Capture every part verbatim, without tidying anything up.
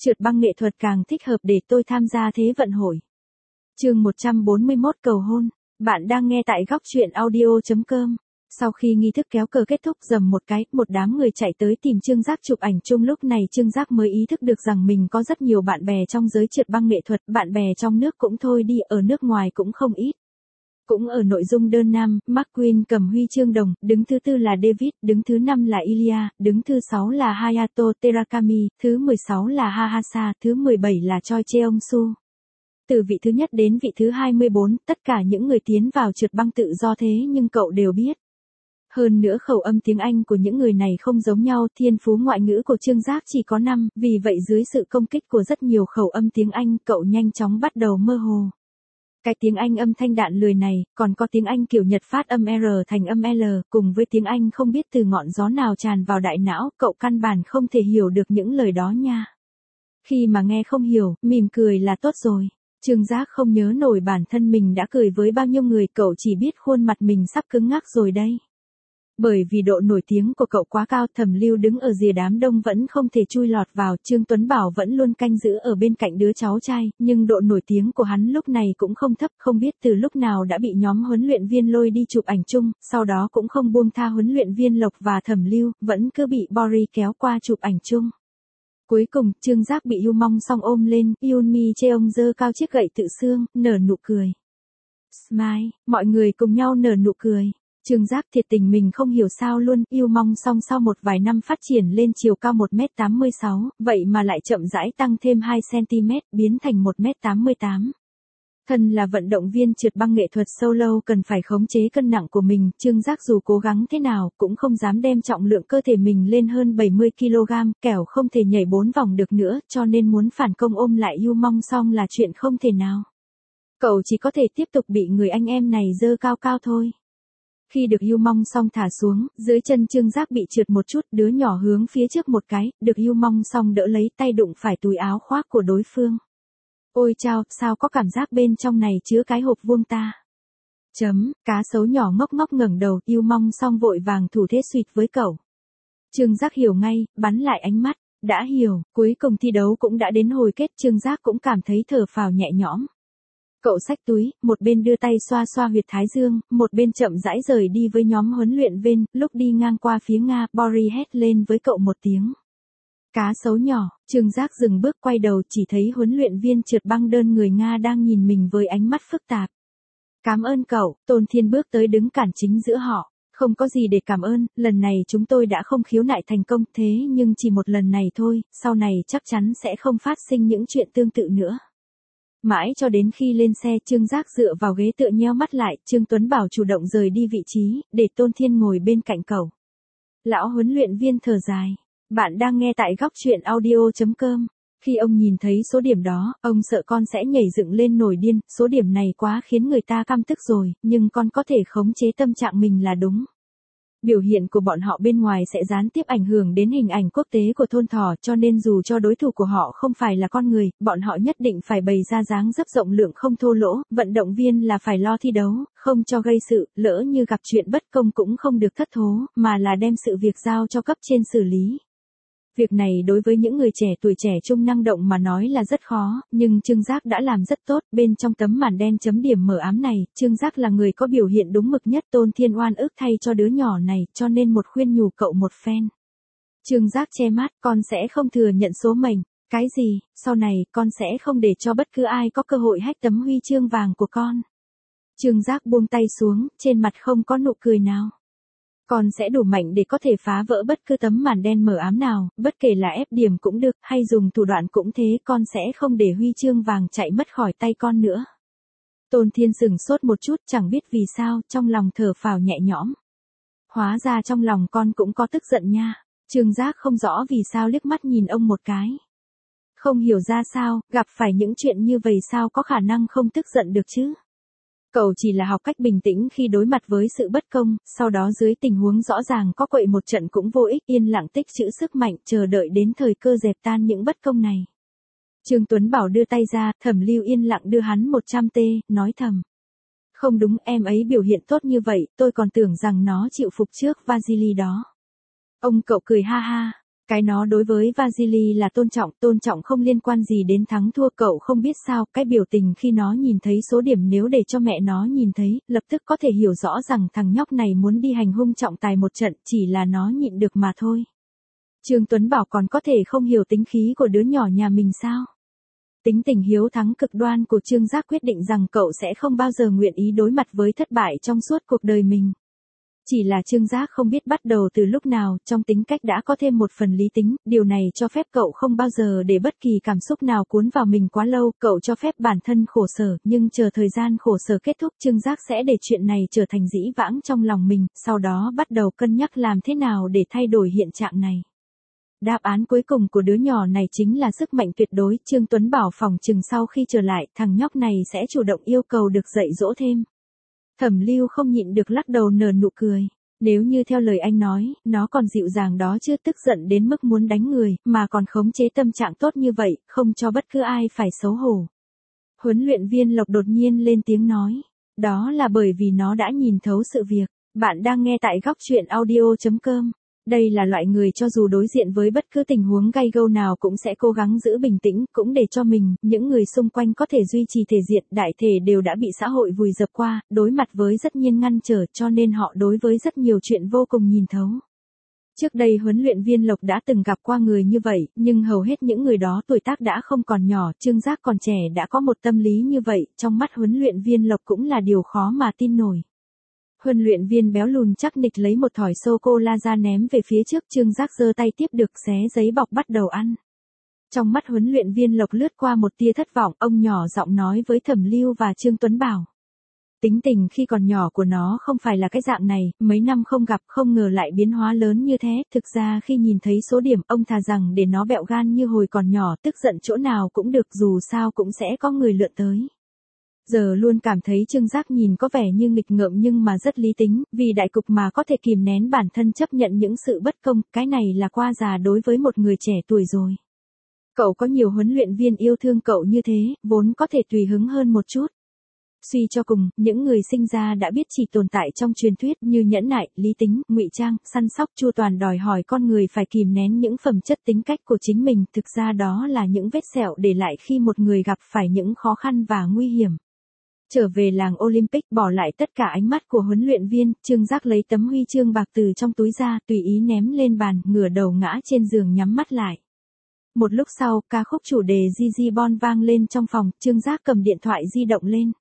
Trượt băng nghệ thuật càng thích hợp để tôi tham gia thế vận hội. Chương một trăm bốn mươi mốt cầu hôn. Bạn đang nghe tại góc truyện audio chấm com. Sau khi nghi thức kéo cờ kết thúc rầm một cái, một đám người chạy tới tìm Trương Giác chụp ảnh chung. Lúc này Trương Giác mới ý thức được rằng mình có rất nhiều bạn bè trong giới trượt băng nghệ thuật, bạn bè trong nước cũng thôi đi, ở nước ngoài cũng không ít. Cũng ở nội dung đơn nam, McQueen cầm huy chương đồng, đứng thứ tư là David, đứng thứ năm là Ilya, đứng thứ sáu là Hayato Terakami, thứ mười sáu là Hahasa, thứ mười bảy là Choi Cheong-su. Từ vị thứ nhất đến vị thứ hai mươi bốn, tất cả những người tiến vào trượt băng tự do thế nhưng cậu đều biết. Hơn nữa khẩu âm tiếng Anh của những người này không giống nhau, thiên phú ngoại ngữ của Trương Giác chỉ có năm, vì vậy dưới sự công kích của rất nhiều khẩu âm tiếng Anh, cậu nhanh chóng bắt đầu mơ hồ. Cái tiếng Anh âm thanh đạn lười này, còn có tiếng Anh kiểu Nhật phát âm R thành âm L, cùng với tiếng Anh không biết từ ngọn gió nào tràn vào đại não, cậu căn bản không thể hiểu được những lời đó nha. Khi mà nghe không hiểu, mỉm cười là tốt rồi. Trương Giác không nhớ nổi bản thân mình đã cười với bao nhiêu người, cậu chỉ biết khuôn mặt mình sắp cứng ngắc rồi đây. Bởi vì độ nổi tiếng của cậu quá cao, Thẩm Lưu đứng ở rìa đám đông vẫn không thể chui lọt vào, Trương Tuấn Bảo vẫn luôn canh giữ ở bên cạnh đứa cháu trai, nhưng độ nổi tiếng của hắn lúc này cũng không thấp, không biết từ lúc nào đã bị nhóm huấn luyện viên lôi đi chụp ảnh chung, sau đó cũng không buông tha huấn luyện viên Lộc và Thẩm Lưu, vẫn cứ bị Boris kéo qua chụp ảnh chung. Cuối cùng, Trương Giác bị Yu Mong Song ôm lên, Yoonmi Cheong giơ cao chiếc gậy tự xương, nở nụ cười. Smile, mọi người cùng nhau nở nụ cười. Trương Giác thiệt tình mình không hiểu sao luôn, Yu Mong Song sau một vài năm phát triển lên chiều cao một mét tám mươi sáu, vậy mà lại chậm rãi tăng thêm hai xăng-ti-mét, biến thành một mét tám mươi tám. Thân là vận động viên trượt băng nghệ thuật solo cần phải khống chế cân nặng của mình, Trương Giác dù cố gắng thế nào cũng không dám đem trọng lượng cơ thể mình lên hơn bảy mươi ki lô gam, kẻo không thể nhảy bốn vòng được nữa, cho nên muốn phản công ôm lại Yu Mong Song là chuyện không thể nào. Cậu chỉ có thể tiếp tục bị người anh em này giơ cao cao thôi. Khi được Yu Mong Song thả xuống, dưới chân Trương Giác bị trượt một chút, đứa nhỏ hướng phía trước một cái, được Yu Mong Song đỡ lấy, tay đụng phải túi áo khoác của đối phương. Ôi chao, sao có cảm giác bên trong này chứa cái hộp vuông ta? Chấm, cá sấu nhỏ ngốc ngốc ngẩng đầu, Yu Mong Song vội vàng thủ thế suýt với cậu. Trương Giác hiểu ngay, bắn lại ánh mắt, đã hiểu, cuối cùng thi đấu cũng đã đến hồi kết, Trương Giác cũng cảm thấy thở phào nhẹ nhõm. Cậu xách túi, một bên đưa tay xoa xoa huyệt thái dương, một bên chậm rãi rời đi với nhóm huấn luyện viên, lúc đi ngang qua phía Nga, Boris hét lên với cậu một tiếng. Cá sấu nhỏ, Trương Giác dừng bước quay đầu chỉ thấy huấn luyện viên trượt băng đơn người Nga đang nhìn mình với ánh mắt phức tạp. Cảm ơn cậu, Tôn Thiên bước tới đứng cản chính giữa họ. Không có gì để cảm ơn, lần này chúng tôi đã không khiếu nại thành công, thế nhưng chỉ một lần này thôi, sau này chắc chắn sẽ không phát sinh những chuyện tương tự nữa. Mãi cho đến khi lên xe, Trương Giác dựa vào ghế tựa nheo mắt lại, Trương Tuấn Bảo chủ động rời đi vị trí, để Tôn Thiên ngồi bên cạnh cậu. Lão huấn luyện viên thở dài. Bạn đang nghe tại góc truyện audio chấm com. Khi ông nhìn thấy số điểm đó, ông sợ con sẽ nhảy dựng lên nổi điên, số điểm này quá khiến người ta căm tức rồi, nhưng con có thể khống chế tâm trạng mình là đúng. Biểu hiện của bọn họ bên ngoài sẽ gián tiếp ảnh hưởng đến hình ảnh quốc tế của thôn Thỏ, cho nên dù cho đối thủ của họ không phải là con người, bọn họ nhất định phải bày ra dáng dấp rộng lượng không thô lỗ, vận động viên là phải lo thi đấu, không cho gây sự, lỡ như gặp chuyện bất công cũng không được thất thố, mà là đem sự việc giao cho cấp trên xử lý. Việc này đối với những người trẻ tuổi trẻ trung năng động mà nói là rất khó, nhưng Trương Giác đã làm rất tốt, bên trong tấm màn đen chấm điểm mờ ám này, Trương Giác là người có biểu hiện đúng mực nhất. Tôn Thiên oan ức thay cho đứa nhỏ này, cho nên một khuyên nhủ cậu một phen. Trương Giác che mắt, con sẽ không thừa nhận số mệnh, cái gì, sau này, con sẽ không để cho bất cứ ai có cơ hội hách tấm huy chương vàng của con. Trương Giác buông tay xuống, trên mặt không có nụ cười nào. Con sẽ đủ mạnh để có thể phá vỡ bất cứ tấm màn đen mờ ám nào, bất kể là ép điểm cũng được, hay dùng thủ đoạn cũng thế, con sẽ không để huy chương vàng chạy mất khỏi tay con nữa. Tôn Thiên sửng sốt một chút, chẳng biết vì sao, trong lòng thở phào nhẹ nhõm. Hóa ra trong lòng con cũng có tức giận nha. Trương Giác không rõ vì sao liếc mắt nhìn ông một cái. Không hiểu ra sao, gặp phải những chuyện như vậy sao có khả năng không tức giận được chứ? Cậu chỉ là học cách bình tĩnh khi đối mặt với sự bất công, sau đó dưới tình huống rõ ràng có quậy một trận cũng vô ích, yên lặng tích trữ sức mạnh, chờ đợi đến thời cơ dẹp tan những bất công này. Trương Tuấn Bảo đưa tay ra, Thẩm Lưu yên lặng đưa hắn một trăm tê, nói thầm. Không đúng, em ấy biểu hiện tốt như vậy, tôi còn tưởng rằng nó chịu phục trước Vasily đó. Ông cậu cười ha ha. Cái nó đối với Vasily là tôn trọng, tôn trọng không liên quan gì đến thắng thua. Cậu không biết sao, cái biểu tình khi nó nhìn thấy số điểm nếu để cho mẹ nó nhìn thấy, lập tức có thể hiểu rõ rằng thằng nhóc này muốn đi hành hung trọng tài một trận, chỉ là nó nhịn được mà thôi. Trương Tuấn Bảo còn có thể không hiểu tính khí của đứa nhỏ nhà mình sao? Tính tình hiếu thắng cực đoan của Trương Giác quyết định rằng cậu sẽ không bao giờ nguyện ý đối mặt với thất bại trong suốt cuộc đời mình. Chỉ là Trương Giác không biết bắt đầu từ lúc nào, trong tính cách đã có thêm một phần lý tính, điều này cho phép cậu không bao giờ để bất kỳ cảm xúc nào cuốn vào mình quá lâu, cậu cho phép bản thân khổ sở, nhưng chờ thời gian khổ sở kết thúc Trương Giác sẽ để chuyện này trở thành dĩ vãng trong lòng mình, sau đó bắt đầu cân nhắc làm thế nào để thay đổi hiện trạng này. Đáp án cuối cùng của đứa nhỏ này chính là sức mạnh tuyệt đối. Trương Tuấn Bảo phòng chừng sau khi trở lại, thằng nhóc này sẽ chủ động yêu cầu được dạy dỗ thêm. Thẩm Lưu không nhịn được lắc đầu nở nụ cười. Nếu như theo lời anh nói, nó còn dịu dàng đó chứ, tức giận đến mức muốn đánh người, mà còn khống chế tâm trạng tốt như vậy, không cho bất cứ ai phải xấu hổ. Huấn luyện viên Lộc đột nhiên lên tiếng nói. Đó là bởi vì nó đã nhìn thấu sự việc. Bạn đang nghe tại góc truyện audio chấm com. Đây là loại người cho dù đối diện với bất cứ tình huống gay gâu nào cũng sẽ cố gắng giữ bình tĩnh, cũng để cho mình, những người xung quanh có thể duy trì thể diện, đại thể đều đã bị xã hội vùi dập qua, đối mặt với rất nhiên ngăn trở, cho nên họ đối với rất nhiều chuyện vô cùng nhìn thấu. Trước đây huấn luyện viên Lộc đã từng gặp qua người như vậy, nhưng hầu hết những người đó tuổi tác đã không còn nhỏ, Trương Giác còn trẻ đã có một tâm lý như vậy, trong mắt huấn luyện viên Lộc cũng là điều khó mà tin nổi. Huấn luyện viên béo lùn chắc nịch lấy một thỏi sô-cô-la ra ném về phía trước, Trương Giác giơ tay tiếp được, xé giấy bọc bắt đầu ăn. Trong mắt huấn luyện viên Lộc lướt qua một tia thất vọng, ông nhỏ giọng nói với Thẩm Lưu và Trương Tuấn Bảo. Tính tình khi còn nhỏ của nó không phải là cái dạng này, mấy năm không gặp không ngờ lại biến hóa lớn như thế, thực ra khi nhìn thấy số điểm ông thà rằng để nó bẹo gan như hồi còn nhỏ, tức giận chỗ nào cũng được, dù sao cũng sẽ có người lượn tới. Giờ luôn cảm thấy Trương Giác nhìn có vẻ như nghịch ngợm nhưng mà rất lý tính, vì đại cục mà có thể kìm nén bản thân chấp nhận những sự bất công, cái này là qua già đối với một người trẻ tuổi rồi. Cậu có nhiều huấn luyện viên yêu thương cậu như thế, vốn có thể tùy hứng hơn một chút. Suy cho cùng, những người sinh ra đã biết chỉ tồn tại trong truyền thuyết như nhẫn nại, lý tính, ngụy trang, săn sóc chu toàn đòi hỏi con người phải kìm nén những phẩm chất tính cách của chính mình, thực ra đó là những vết sẹo để lại khi một người gặp phải những khó khăn và nguy hiểm. Trở về làng Olympic, bỏ lại tất cả ánh mắt của huấn luyện viên, Trương Giác lấy tấm huy chương bạc từ trong túi ra, tùy ý ném lên bàn, ngửa đầu ngã trên giường nhắm mắt lại. Một lúc sau, ca khúc chủ đề Gigi Bon vang lên trong phòng, Trương Giác cầm điện thoại di động lên.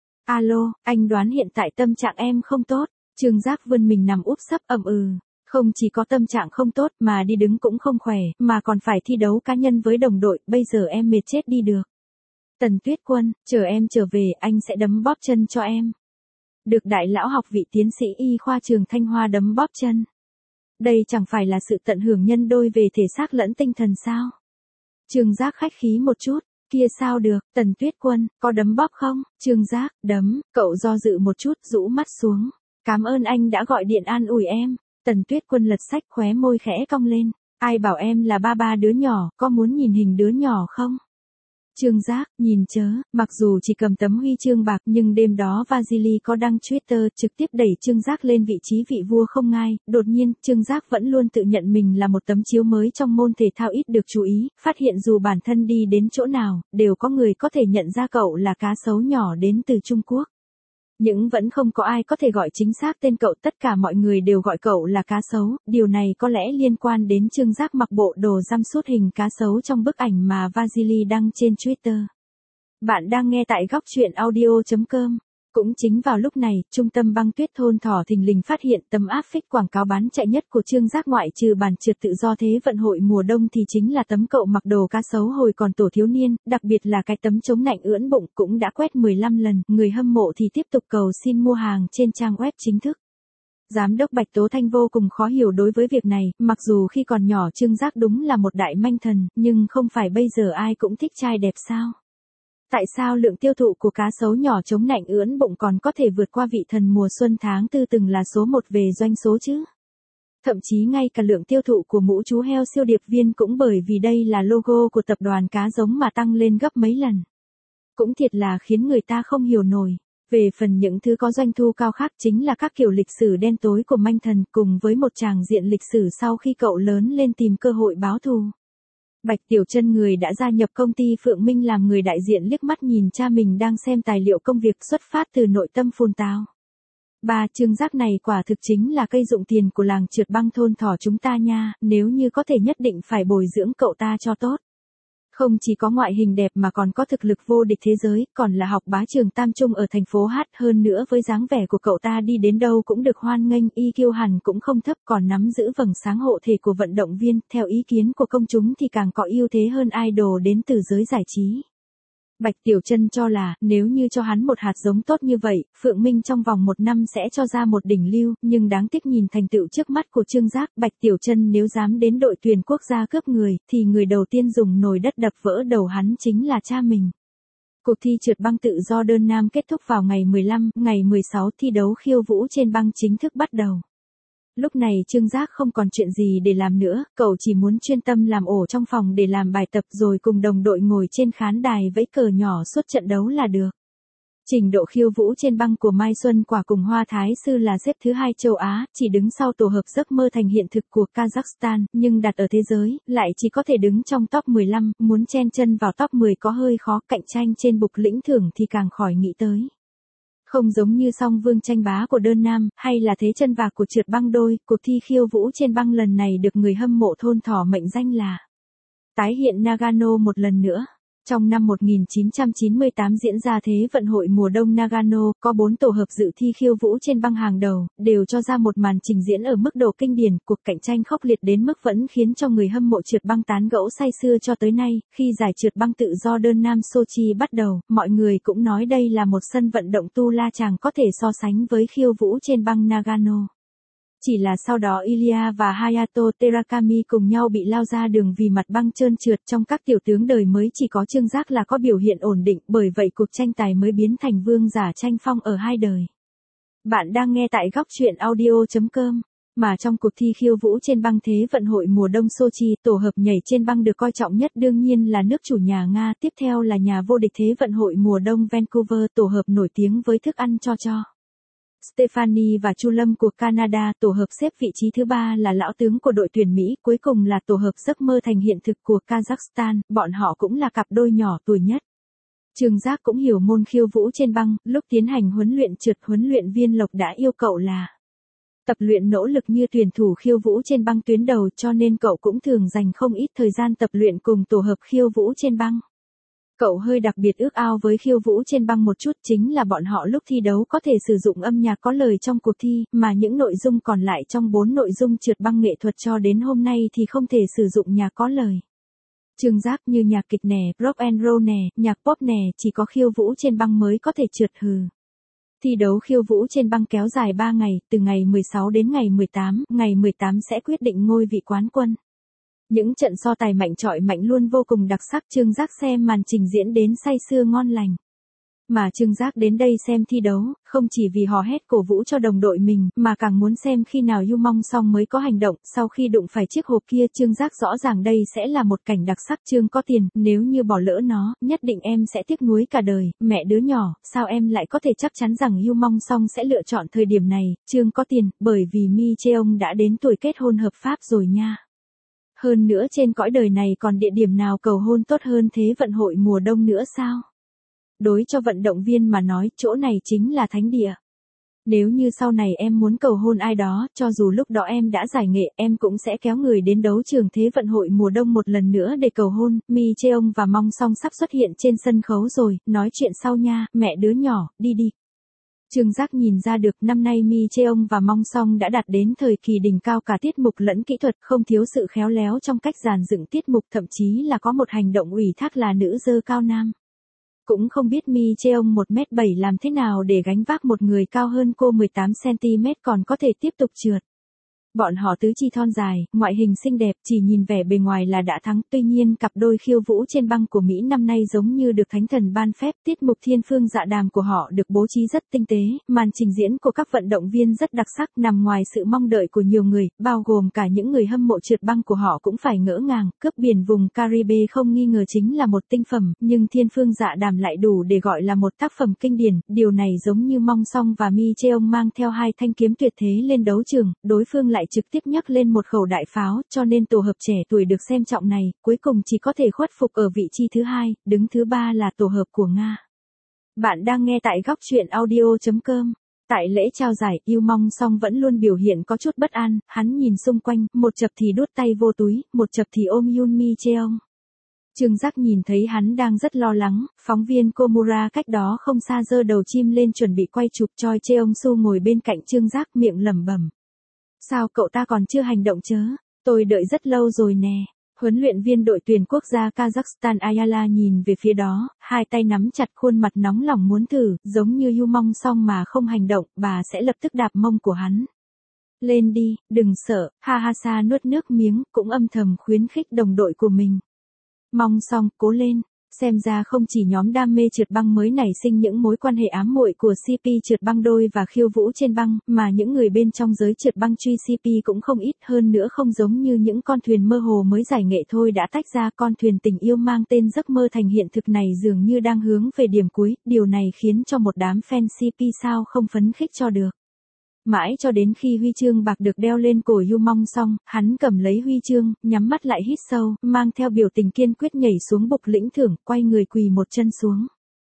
Alo, anh đoán hiện tại tâm trạng em không tốt. Trương Giác vươn mình nằm úp sấp ậm ừ. Không chỉ có tâm trạng không tốt mà đi đứng cũng không khỏe, mà còn phải thi đấu cá nhân với đồng đội, bây giờ em mệt chết đi được. Tần Tuyết Quân, chờ em trở về anh sẽ đấm bóp chân cho em. Được đại lão học vị tiến sĩ y khoa trường Thanh Hoa đấm bóp chân. Đây chẳng phải là sự tận hưởng nhân đôi về thể xác lẫn tinh thần sao? Trương Giác khách khí một chút, kia sao được, Tần Tuyết Quân, có đấm bóp không? Trương Giác, đấm, cậu do dự một chút, rũ mắt xuống. Cảm ơn anh đã gọi điện an ủi em. Tần Tuyết Quân lật sách khóe môi khẽ cong lên. Ai bảo em là ba ba đứa nhỏ, có muốn nhìn hình đứa nhỏ không? Trương Giác, nhìn chớ, mặc dù chỉ cầm tấm huy chương bạc nhưng đêm đó Vasily có đăng Twitter trực tiếp đẩy Trương Giác lên vị trí vị vua không ngai, đột nhiên, Trương Giác vẫn luôn tự nhận mình là một tấm chiếu mới trong môn thể thao ít được chú ý, phát hiện dù bản thân đi đến chỗ nào, đều có người có thể nhận ra cậu là cá sấu nhỏ đến từ Trung Quốc. Nhưng vẫn không có ai có thể gọi chính xác tên cậu, tất cả mọi người đều gọi cậu là cá sấu, điều này có lẽ liên quan đến Trương Giác mặc bộ đồ răm sút hình cá sấu trong bức ảnh mà Vasily đăng trên Twitter. Bạn đang nghe tại góc truyện audio chấm com. Cũng chính vào lúc này, trung tâm băng tuyết thôn Thỏ thình lình phát hiện tấm áp phích quảng cáo bán chạy nhất của Trương Giác ngoại trừ bàn trượt tự do thế vận hội mùa đông thì chính là tấm cậu mặc đồ cá sấu hồi còn tổ thiếu niên, đặc biệt là cái tấm chống nạnh ưỡn bụng cũng đã quét mười lăm lần, người hâm mộ thì tiếp tục cầu xin mua hàng trên trang web chính thức. Giám đốc Bạch Tố Thanh vô cùng khó hiểu đối với việc này, mặc dù khi còn nhỏ Trương Giác đúng là một đại manh thần, nhưng không phải bây giờ ai cũng thích trai đẹp sao? Tại sao lượng tiêu thụ của cá sấu nhỏ chống nạnh ưỡn bụng còn có thể vượt qua vị thần mùa xuân tháng tư từng là số một về doanh số chứ? Thậm chí ngay cả lượng tiêu thụ của mũ chú heo siêu điệp viên cũng bởi vì đây là logo của tập đoàn cá giống mà tăng lên gấp mấy lần. Cũng thiệt là khiến người ta không hiểu nổi. Về phần những thứ có doanh thu cao khác chính là các kiểu lịch sử đen tối của Manh Thần cùng với một tràng diện lịch sử sau khi cậu lớn lên tìm cơ hội báo thù. Bạch Tiểu Trân người đã gia nhập công ty Phượng Minh làm người đại diện liếc mắt nhìn cha mình đang xem tài liệu công việc xuất phát từ nội tâm phồn tào. Ba, Trương Giác này quả thực chính là cây dụng tiền của làng trượt băng thôn thỏ chúng ta nha, nếu như có thể nhất định phải bồi dưỡng cậu ta cho tốt. Không chỉ có ngoại hình đẹp mà còn có thực lực vô địch thế giới, còn là học bá trường Tam Trung ở thành phố Hát, hơn nữa với dáng vẻ của cậu ta đi đến đâu cũng được hoan nghênh, i kiu hẳn cũng không thấp, còn nắm giữ vầng sáng hộ thể của vận động viên, theo ý kiến của công chúng thì càng có ưu thế hơn idol đến từ giới giải trí. Bạch Tiểu Trân cho là, nếu như cho hắn một hạt giống tốt như vậy, Phượng Minh trong vòng một năm sẽ cho ra một đỉnh lưu, nhưng đáng tiếc nhìn thành tựu trước mắt của Trương Giác, Bạch Tiểu Trân nếu dám đến đội tuyển quốc gia cướp người, thì người đầu tiên dùng nồi đất đập vỡ đầu hắn chính là cha mình. Cuộc thi trượt băng tự do đơn nam kết thúc vào ngày mười lăm, ngày mười sáu thi đấu khiêu vũ trên băng chính thức bắt đầu. Lúc này Trương Giác không còn chuyện gì để làm nữa, cậu chỉ muốn chuyên tâm làm ổ trong phòng để làm bài tập rồi cùng đồng đội ngồi trên khán đài vẫy cờ nhỏ suốt trận đấu là được. Trình độ khiêu vũ trên băng của Mai Xuân Quả cùng Hoa Thái Sư là xếp thứ hai châu Á, chỉ đứng sau tổ hợp giấc mơ thành hiện thực của Kazakhstan, nhưng đặt ở thế giới, lại chỉ có thể đứng trong top mười lăm, muốn chen chân vào top mười có hơi khó, cạnh tranh trên bục lĩnh thưởng thì càng khỏi nghĩ tới. Không giống như song vương tranh bá của đơn nam, hay là thế chân vạc của trượt băng đôi, cuộc thi khiêu vũ trên băng lần này được người hâm mộ thôn thỏ mệnh danh là tái hiện Nagano một lần nữa. Trong năm một nghìn chín trăm chín mươi tám diễn ra Thế vận hội mùa đông Nagano, có bốn tổ hợp dự thi khiêu vũ trên băng hàng đầu, đều cho ra một màn trình diễn ở mức độ kinh điển, cuộc cạnh tranh khốc liệt đến mức vẫn khiến cho người hâm mộ trượt băng tán gẫu say sưa cho tới nay. Khi giải trượt băng tự do đơn nam Sochi bắt đầu, mọi người cũng nói đây là một sân vận động tu la chàng có thể so sánh với khiêu vũ trên băng Nagano. Chỉ là sau đó Ilya và Hayato Terakami cùng nhau bị lao ra đường vì mặt băng trơn trượt, trong các tiểu tướng đời mới chỉ có Trương Giác là có biểu hiện ổn định, bởi vậy cuộc tranh tài mới biến thành vương giả tranh phong ở hai đời. Bạn đang nghe tại góc truyện audio chấm com. Mà trong cuộc thi khiêu vũ trên băng Thế vận hội mùa đông Sochi, tổ hợp nhảy trên băng được coi trọng nhất đương nhiên là nước chủ nhà Nga, tiếp theo là nhà vô địch Thế vận hội mùa đông Vancouver, tổ hợp nổi tiếng với thức ăn cho cho. Stephanie và Chu Lâm của Canada, tổ hợp xếp vị trí thứ ba là lão tướng của đội tuyển Mỹ, cuối cùng là tổ hợp giấc mơ thành hiện thực của Kazakhstan, bọn họ cũng là cặp đôi nhỏ tuổi nhất. Trương Giác cũng hiểu môn khiêu vũ trên băng, lúc tiến hành huấn luyện trượt, huấn luyện viên Lộc đã yêu cậu là tập luyện nỗ lực như tuyển thủ khiêu vũ trên băng tuyến đầu, cho nên cậu cũng thường dành không ít thời gian tập luyện cùng tổ hợp khiêu vũ trên băng. Cậu hơi đặc biệt ước ao với khiêu vũ trên băng một chút, chính là bọn họ lúc thi đấu có thể sử dụng âm nhạc có lời trong cuộc thi, mà những nội dung còn lại trong bốn nội dung trượt băng nghệ thuật cho đến hôm nay thì không thể sử dụng nhạc có lời. Trương Giác như nhạc kịch nè, rock and roll nè, nhạc pop nè, chỉ có khiêu vũ trên băng mới có thể trượt hừ. Thi đấu khiêu vũ trên băng kéo dài ba ngày, từ ngày mười sáu đến ngày mười tám, ngày mười tám sẽ quyết định ngôi vị quán quân. Những trận so tài mạnh trọi mạnh luôn vô cùng đặc sắc, Trương Giác xem màn trình diễn đến say sưa ngon lành. Mà Trương Giác đến đây xem thi đấu, không chỉ vì hò hét cổ vũ cho đồng đội mình, mà càng muốn xem khi nào Yu Mong Song mới có hành động, sau khi đụng phải chiếc hộp kia Trương Giác rõ ràng đây sẽ là một cảnh đặc sắc. Trương có tiền, nếu như bỏ lỡ nó, nhất định em sẽ tiếc nuối cả đời, mẹ đứa nhỏ, sao em lại có thể chắc chắn rằng Yu Mong Song sẽ lựa chọn thời điểm này, Trương có tiền, bởi vì Mi Cheong đã đến tuổi kết hôn hợp pháp rồi nha. Hơn nữa trên cõi đời này còn địa điểm nào cầu hôn tốt hơn Thế vận hội mùa đông nữa sao? Đối cho vận động viên mà nói, chỗ này chính là thánh địa. Nếu như sau này em muốn cầu hôn ai đó, cho dù lúc đó em đã giải nghệ, em cũng sẽ kéo người đến đấu trường Thế vận hội mùa đông một lần nữa để cầu hôn. Mi Cheong và Mong Song sắp xuất hiện trên sân khấu rồi, nói chuyện sau nha, mẹ đứa nhỏ, đi đi. Trương Giác nhìn ra được năm nay Mi Cheong và Mong Song đã đạt đến thời kỳ đỉnh cao cả tiết mục lẫn kỹ thuật, không thiếu sự khéo léo trong cách dàn dựng tiết mục, thậm chí là có một hành động ủy thác là nữ giơ cao nam. Cũng không biết Mi Cheong một mét bảy làm thế nào để gánh vác một người cao hơn cô mười tám xăng ti mét còn có thể tiếp tục trượt. Bọn họ tứ chi thon dài, ngoại hình xinh đẹp, chỉ nhìn vẻ bề ngoài là đã thắng. Tuy nhiên cặp đôi khiêu vũ trên băng của Mỹ năm nay giống như được thánh thần ban phép. Tiết mục Thiên Phương Dạ Đàm của họ được bố trí rất tinh tế, màn trình diễn của các vận động viên rất đặc sắc, nằm ngoài sự mong đợi của nhiều người, bao gồm cả những người hâm mộ trượt băng của họ cũng phải ngỡ ngàng. Cướp biển vùng Caribe không nghi ngờ chính là một tinh phẩm, nhưng Thiên Phương Dạ Đàm lại đủ để gọi là một tác phẩm kinh điển. Điều này giống như Mong Song và Mi Cheong mang theo hai thanh kiếm tuyệt thế lên đấu trường, đối phương lại trực tiếp nhắc lên một khẩu đại pháo, cho nên tổ hợp trẻ tuổi được xem trọng này, cuối cùng chỉ có thể khuất phục ở vị trí thứ hai, đứng thứ ba là tổ hợp của Nga. Bạn đang nghe tại góc truyện audio chấm com. Tại lễ trao giải, Yêu Mong Song vẫn luôn biểu hiện có chút bất an, hắn nhìn xung quanh, một chập thì đút tay vô túi, một chập thì ôm Yoon Mi Cheong. Trương Giác nhìn thấy hắn đang rất lo lắng, phóng viên Komura cách đó không xa giơ đầu chim lên chuẩn bị quay chụp. Choi Cheong Su ngồi bên cạnh Trương Giác miệng lẩm bẩm. Sao cậu ta còn chưa hành động chớ? Tôi đợi rất lâu rồi nè. Huấn luyện viên đội tuyển quốc gia Kazakhstan Ayala nhìn về phía đó, hai tay nắm chặt khuôn mặt nóng lòng muốn thử, giống như Yu Mong Song mà không hành động, bà sẽ lập tức đạp mông của hắn. Lên đi, đừng sợ, Hahasa nuốt nước miếng, cũng âm thầm khuyến khích đồng đội của mình. Mong Song, cố lên. Xem ra không chỉ nhóm đam mê trượt băng mới nảy sinh những mối quan hệ ám muội của xê pê trượt băng đôi và khiêu vũ trên băng, mà những người bên trong giới trượt băng truy xê pê cũng không ít, hơn nữa không giống như những con thuyền mơ hồ mới giải nghệ thôi đã tách ra. Con thuyền tình yêu mang tên giấc mơ thành hiện thực này dường như đang hướng về điểm cuối, điều này khiến cho một đám fan xê pê sao không phấn khích cho được. Mãi cho đến khi huy chương bạc được đeo lên cổ Yu Mong Song, hắn cầm lấy huy chương, nhắm mắt lại hít sâu, mang theo biểu tình kiên quyết nhảy xuống bục lĩnh thưởng, quay người quỳ một chân xuống.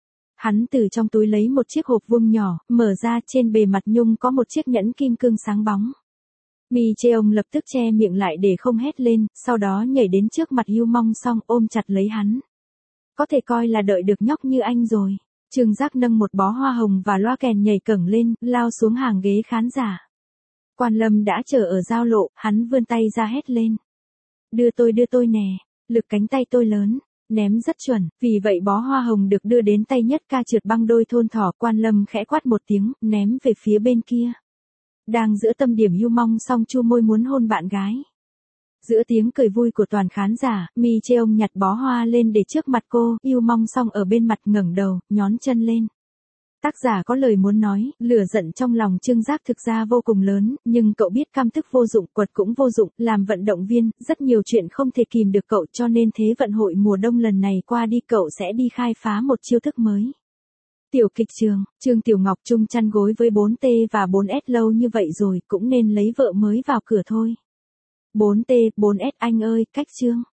Hắn từ trong túi lấy một chiếc hộp vuông nhỏ, mở ra, trên bề mặt nhung có một chiếc nhẫn kim cương sáng bóng. Mi Cheong lập tức che miệng lại để không hét lên, sau đó nhảy đến trước mặt Yu Mong Song ôm chặt lấy hắn. Có thể coi là đợi được nhóc như anh rồi. Trương Giác nâng một bó hoa hồng và loa kèn nhảy cẫng lên, lao xuống hàng ghế khán giả. Quan Lâm đã chờ ở giao lộ, hắn vươn tay ra hét lên. Đưa tôi đưa tôi nè, lực cánh tay tôi lớn, ném rất chuẩn, vì vậy bó hoa hồng được đưa đến tay nhất ca trượt băng đôi thôn Thỏ. Quan Lâm khẽ quát một tiếng, ném về phía bên kia. Đang giữa tâm điểm Yu Mong Song chu môi muốn hôn bạn gái. Giữa tiếng cười vui của toàn khán giả, Mi Cheong nhặt bó hoa lên để trước mặt cô, Yu Mong Song ở bên mặt ngẩng đầu, nhón chân lên. Tác giả có lời muốn nói, lửa giận trong lòng Trương Giác thực ra vô cùng lớn, nhưng cậu biết cam thức vô dụng, quật cũng vô dụng, làm vận động viên, rất nhiều chuyện không thể kìm được cậu, cho nên thế vận hội mùa đông lần này qua đi cậu sẽ đi khai phá một chiêu thức mới. Tiểu kịch trường, Trương Tiểu Ngọc chung chăn gối với bốn T và bốn S lâu như vậy rồi, cũng nên lấy vợ mới vào cửa thôi. bốn T, bốn S anh ơi, cách chương.